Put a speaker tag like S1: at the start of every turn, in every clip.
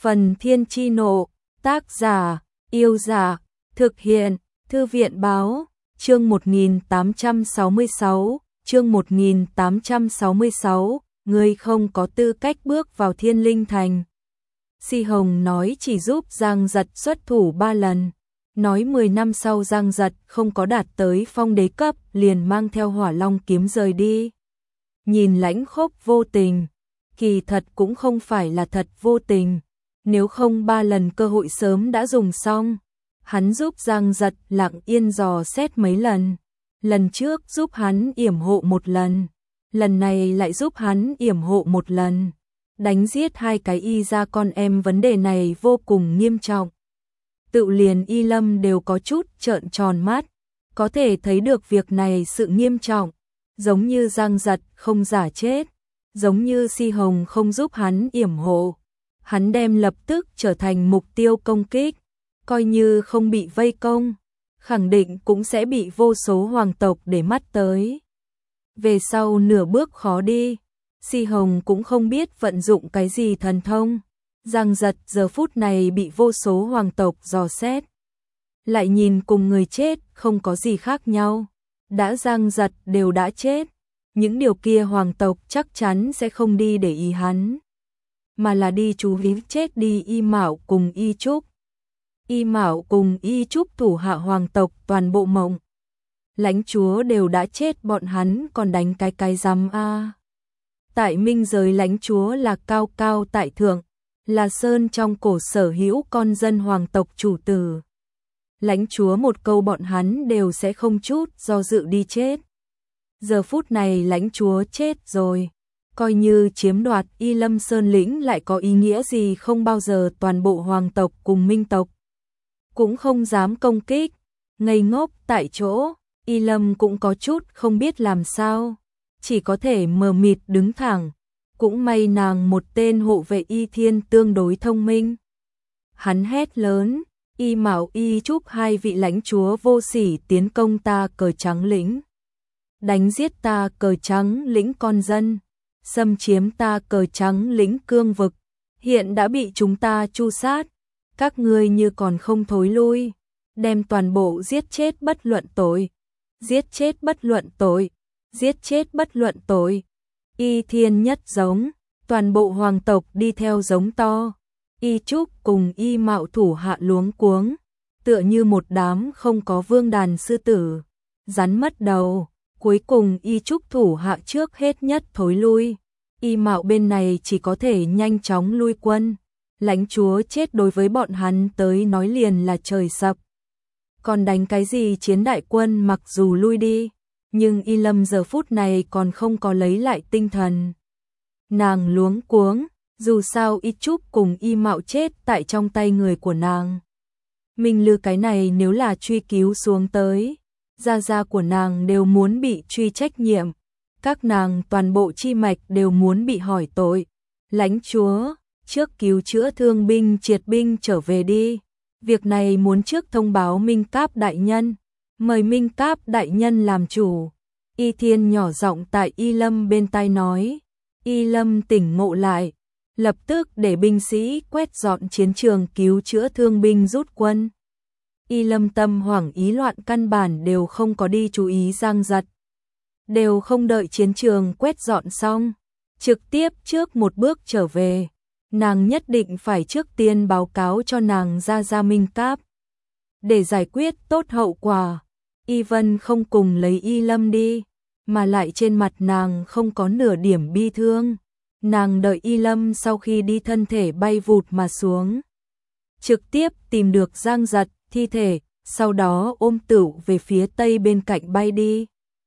S1: Phần Thiên Chi Nộ, tác giả, Yêu Giả, thực hiện, Thư viện Báo, chương 1866, ngươi không có tư cách bước vào Thiên Linh Thành. Si Hồng nói chỉ giúp Giang Giật xuất thủ 3 lần, nói 10 năm sau Giang Giật không có đạt tới phong đế cấp liền mang theo Hỏa Long kiếm rời đi. Nhìn Lãnh Khốc vô tình, kỳ thật cũng không phải là thật vô tình, nếu không 3 lần cơ hội sớm đã dùng xong. Hắn giúp Giang Giật lặng yên dò xét mấy lần, lần trước giúp hắn yểm hộ 1 lần, lần này lại giúp hắn yểm hộ 1 lần. Đánh giết 2 cái y ra con em, vấn đề này vô cùng nghiêm trọng. Tự liền Y Lâm đều có chút trợn tròn mắt, có thể thấy được việc này sự nghiêm trọng, giống như Giang Giật không giả chết, giống như Si Hồng không giúp hắn yểm hộ, hắn đem lập tức trở thành mục tiêu công kích, coi như không bị vây công, khẳng định cũng sẽ bị vô số hoàng tộc để mắt tới. Về sau nửa bước khó đi, Si Hồng cũng không biết vận dụng cái gì thần thông. Giang Giật giờ phút này bị vô số hoàng tộc dò xét, lại nhìn cùng người chết không có gì khác nhau. Đã Giang Giật đều đã chết, những điều kia hoàng tộc chắc chắn sẽ không đi để ý hắn, mà là đi chú ý chết đi Y Mạo cùng Y Trúc. Y Mạo cùng Y Trúc thủ hạ hoàng tộc toàn bộ mộng. Lãnh chúa đều đã chết, bọn hắn còn đánh cái rắm a. Tại Minh giới lãnh chúa là cao cao tại thượng, là sơn trong cổ sở hữu con dân hoàng tộc chủ tử. Lãnh chúa một câu bọn hắn đều sẽ không chút do dự đi chết. Giờ phút này lãnh chúa chết rồi, coi như chiếm đoạt Y Lâm Sơn lĩnh lại có ý nghĩa gì, không bao giờ toàn bộ hoàng tộc cùng minh tộc cũng không dám công kích, ngây ngốc tại chỗ. Y Lâm cũng có chút không biết làm sao, chỉ có thể mờ mịt đứng thẳng. Cũng may nàng một tên hộ vệ Y Thiên tương đối thông minh. Hắn hét lớn, Y Mạo Y Trúc 2 vị lãnh chúa vô sỉ tiến công ta Cờ Trắng lĩnh, đánh giết ta Cờ Trắng lĩnh con dân, xâm chiếm ta Cờ Trắng lĩnh cương vực, hiện đã bị chúng ta tru sát, các ngươi như còn không thối lui, đem toàn bộ giết chết bất luận tội, giết chết bất luận tội, giết chết bất luận tội. Y Thiên nhất giống, toàn bộ hoàng tộc đi theo giống to. Y Trúc cùng Y Mạo thủ hạ luống cuống, tựa như một đám không có vương đàn sư tử, rắn mất đầu. Cuối cùng Y Trúc thủ hạ trước hết nhất thối lui, Y Mạo bên này chỉ có thể nhanh chóng lui quân. Lãnh chúa chết đối với bọn hắn tới nói liền là trời sập, còn đánh cái gì chiến đại quân, mặc dù lui đi, nhưng Y Lâm giờ phút này còn không có lấy lại tinh thần. Nàng luống cuống, dù sao Y Trúc cùng Y Mạo chết tại trong tay người của nàng. Minh Lư cái này nếu là truy cứu xuống tới, gia của nàng đều muốn bị truy trách nhiệm, các nàng toàn bộ chi mạch đều muốn bị hỏi tội. Lãnh chúa, trước cứu chữa thương binh triệt binh trở về đi, việc này muốn trước thông báo Minh Cáp đại nhân, mời Minh Cáp đại nhân làm chủ. Y Thiên nhỏ giọng tại Y Lâm bên tai nói. Y Lâm tỉnh ngộ lại, lập tức để binh sĩ quét dọn chiến trường cứu chữa thương binh rút quân. Y Lâm tâm hoảng ý loạn, căn bản đều không có đi chú ý Giang Giật, đều không đợi chiến trường quét dọn xong, trực tiếp trước một bước trở về. Nàng nhất định phải trước tiên báo cáo cho nàng ra Minh Cáp, để giải quyết tốt hậu quả. Y Vân không cùng lấy Y Lâm đi, mà lại trên mặt nàng không có nửa điểm bi thương. Nàng đợi Y Lâm sau khi đi thân thể bay vụt mà xuống, trực tiếp tìm được Giang Giật thi thể, sau đó ôm Tửu về phía tây bên cạnh bay đi.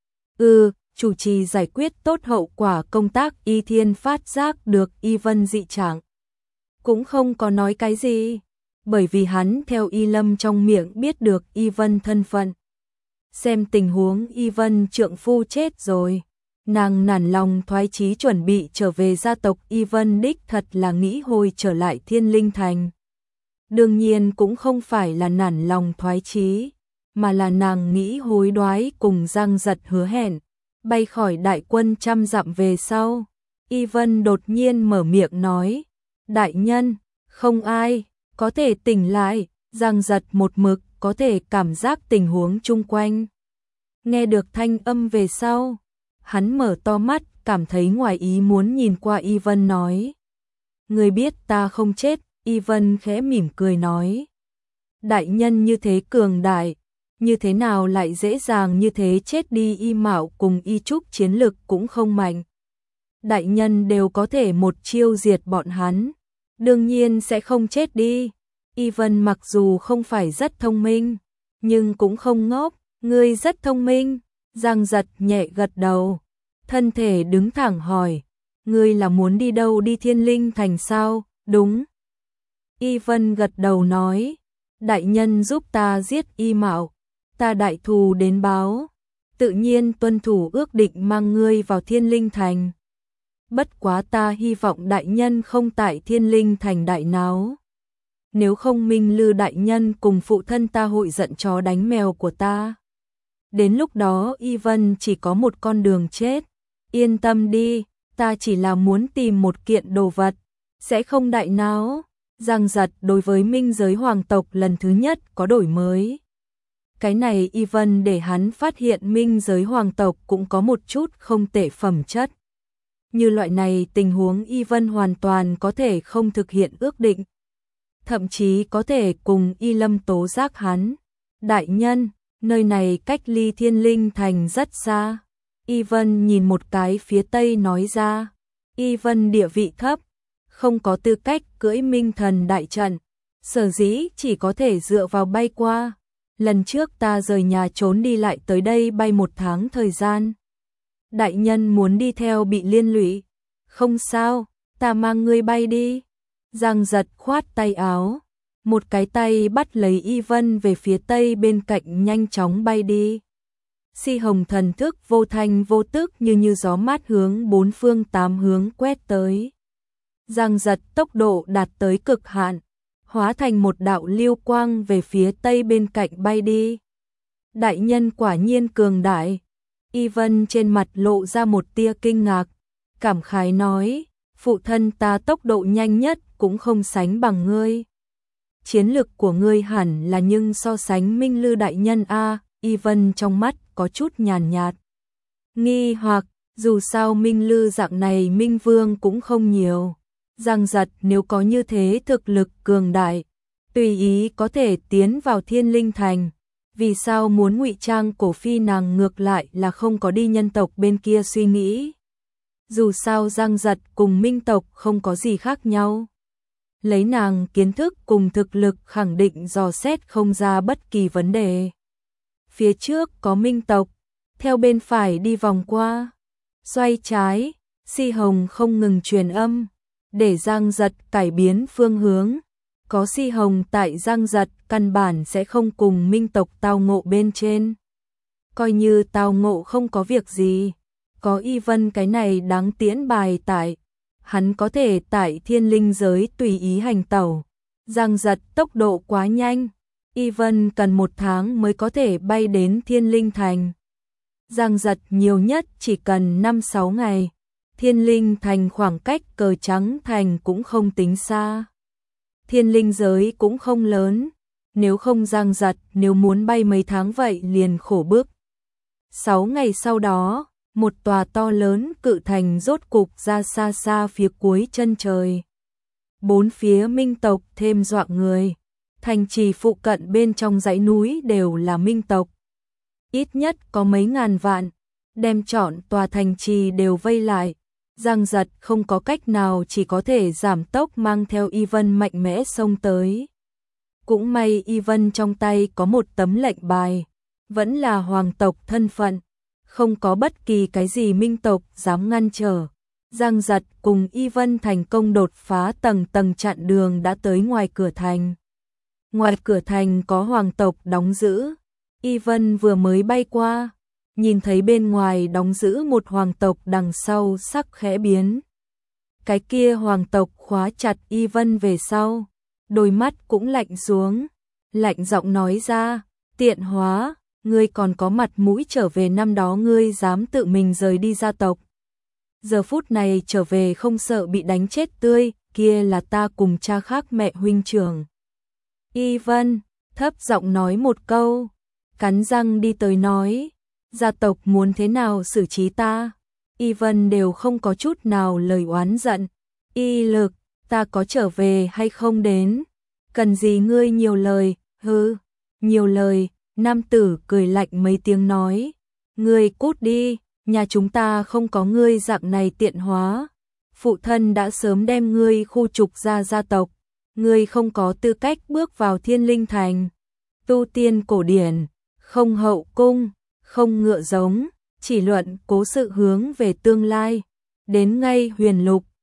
S1: Chủ trì giải quyết tốt hậu quả công tác. Y Thiên phát giác được Y Vân dị trạng, cũng không có nói cái gì, bởi vì hắn theo Y Lâm trong miệng biết được Y Vân thân phận. Xem tình huống Y Vân trượng phu chết rồi, nàng nản lòng thoái chí chuẩn bị trở về gia tộc. Y Vân đích thật là nghĩ hồi trở lại Thiên Linh Thành. Đương nhiên cũng không phải là nản lòng thoái chí, mà là nàng nghĩ hối đoái cùng Giang Giật hứa hẹn, bay khỏi đại quân 100 dặm về sau. Y Vân đột nhiên mở miệng nói, đại nhân, Không ai có thể tỉnh lại, Giang Giật một mực có thể cảm giác tình huống chung quanh. Nghe được thanh âm về sau, hắn mở to mắt, cảm thấy ngoài ý muốn nhìn qua Y Vân nói. Người biết ta không chết, Y Vân khẽ mỉm cười nói. Đại nhân như thế cường đại, như thế nào lại dễ dàng như thế chết đi? Y Mạo cùng Y Trúc chiến lực cũng không mạnh. Đại nhân đều có thể một chiêu diệt bọn hắn, đương nhiên sẽ không chết đi. Y Vân mặc dù không phải rất thông minh, nhưng cũng không ngốc. Ngươi rất thông minh. Giang Giật nhẹ gật đầu, thân thể đứng thẳng hỏi. Ngươi là muốn đi đâu? Đi Thiên Linh Thành sao? Đúng. Y Vân gật đầu nói. Đại nhân giúp ta giết Y Mạo, ta đại thù đến báo, tự nhiên tuân thủ ước định mang ngươi vào Thiên Linh Thành. Bất quá ta hy vọng đại nhân không tại Thiên Linh Thành đại náo. Nếu không Minh Lư đại nhân cùng phụ thân ta hội giận chó đánh mèo của ta. Đến lúc đó Y Vân chỉ có một con đường chết. Yên tâm đi, ta chỉ là muốn tìm một kiện đồ vật, sẽ không đại náo. Giang Giật đối với minh giới hoàng tộc lần thứ nhất có đổi mới. Cái này Y Vân để hắn phát hiện minh giới hoàng tộc cũng có một chút không tệ phẩm chất. Như loại này tình huống Y Vân hoàn toàn có thể không thực hiện ước định. Thậm chí có thể cùng Y Lâm tố giác hắn. Đại nhân, nơi này cách ly Thiên Linh Thành rất xa. Y Vân nhìn một cái phía tây nói ra. Y Vân địa vị thấp, không có tư cách cưỡi minh thần đại trận, sở dĩ chỉ có thể dựa vào bay qua. Lần trước ta rời nhà trốn đi lại tới đây bay 1 tháng thời gian. Đại nhân muốn đi theo bị liên lụy. Không sao, ta mang ngươi bay đi. Giang Giật khoát tay áo, một cái tay bắt lấy Y Vân về phía tây bên cạnh nhanh chóng bay đi. Si hồng thần thức vô thanh vô tức như gió mát hướng 4 phương 8 hướng quét tới. Giang Giật tốc độ đạt tới cực hạn, hóa thành một đạo lưu quang về phía tây bên cạnh bay đi. Đại nhân quả nhiên cường đại. Y Vân trên mặt lộ ra một tia kinh ngạc, cảm khái nói, phụ thân ta tốc độ nhanh nhất cũng không sánh bằng ngươi. Chiến lực của ngươi hẳn là nhưng so sánh Minh Lư đại nhân a. Y Vân trong mắt có chút nhàn nhạt. Nghi hoặc, dù sao Minh Lư dạng này Minh Vương cũng không nhiều. Giang Giật nếu có như thế thực lực cường đại, tùy ý có thể tiến vào Thiên Linh Thành. Vì sao muốn ngụy trang cổ phi nàng ngược lại là không có đi nhân tộc bên kia suy nghĩ. Dù sao Giang Giật cùng Minh tộc không có gì khác nhau. Lấy nàng kiến thức cùng thực lực khẳng định dò xét không ra bất kỳ vấn đề. Phía trước có Minh tộc, theo bên phải đi vòng qua, xoay trái, Si Hồng không ngừng truyền âm, để Giang Giật cải biến phương hướng. Có Si Hồng tại Giang Giật căn bản sẽ không cùng Minh tộc tao ngộ bên trên. Coi như tao ngộ không có việc gì, có Y Vân cái này đáng tiễn bài tại, hắn có thể tại thiên linh giới tùy ý hành tẩu. Giang Giật tốc độ quá nhanh, Y Vân cần 1 tháng mới có thể bay đến Thiên Linh Thành. Giang Giật nhiều nhất chỉ cần 5-6 ngày. Thiên Linh Thành khoảng cách Cờ Trắng Thành cũng không tính xa. Thiên linh giới cũng không lớn, nếu không Giang Giật nếu muốn bay mấy tháng vậy liền khổ bức. 6 ngày sau đó, một tòa to lớn cự thành rốt cục ra xa xa phía cuối chân trời. 4 phía Minh tộc thêm dọa người. Thành trì phụ cận bên trong dãy núi đều là Minh tộc. Ít nhất có mấy ngàn vạn, đem trọn tòa thành trì đều vây lại. Giang Giật không có cách nào, chỉ có thể giảm tốc mang theo Y Vân mạnh mẽ xông tới. Cũng may Y Vân trong tay có một tấm lệnh bài, vẫn là hoàng tộc thân phận, không có bất kỳ cái gì Minh tộc dám ngăn trở. Giang Giật cùng Y Vân thành công đột phá tầng chặn đường đã tới ngoài cửa thành. Ngoài cửa thành có hoàng tộc đóng giữ. Y Vân vừa mới bay qua, nhìn thấy bên ngoài đóng giữ một hoàng tộc, đằng sau sắc khẽ biến. Cái kia hoàng tộc khóa chặt Y Vân về sau, đôi mắt cũng lạnh xuống, lạnh giọng nói ra, tiện hóa, ngươi còn có mặt mũi trở về năm đó ngươi dám tự mình rời đi gia tộc. Giờ phút này trở về không sợ bị đánh chết tươi, kia là ta cùng cha khác mẹ huynh trưởng. Y Vân thấp giọng nói một câu, cắn răng đi tới nói, gia tộc muốn thế nào xử trí ta? Y Vân đều không có chút nào lời oán giận. Y Lực, ta có trở về hay không đến? Cần gì ngươi nhiều lời, hừ, nhiều lời. Nam tử cười lạnh mấy tiếng nói, ngươi cút đi, nhà chúng ta không có ngươi dạng này tiện hóa. Phụ thân đã sớm đem ngươi khu trục ra gia tộc, ngươi không có tư cách bước vào Thiên Linh Thành. Tu tiên cổ điển, không hậu cung, không ngựa giống, chỉ luận cố sự hướng về tương lai. Đến ngay Huyền Lục,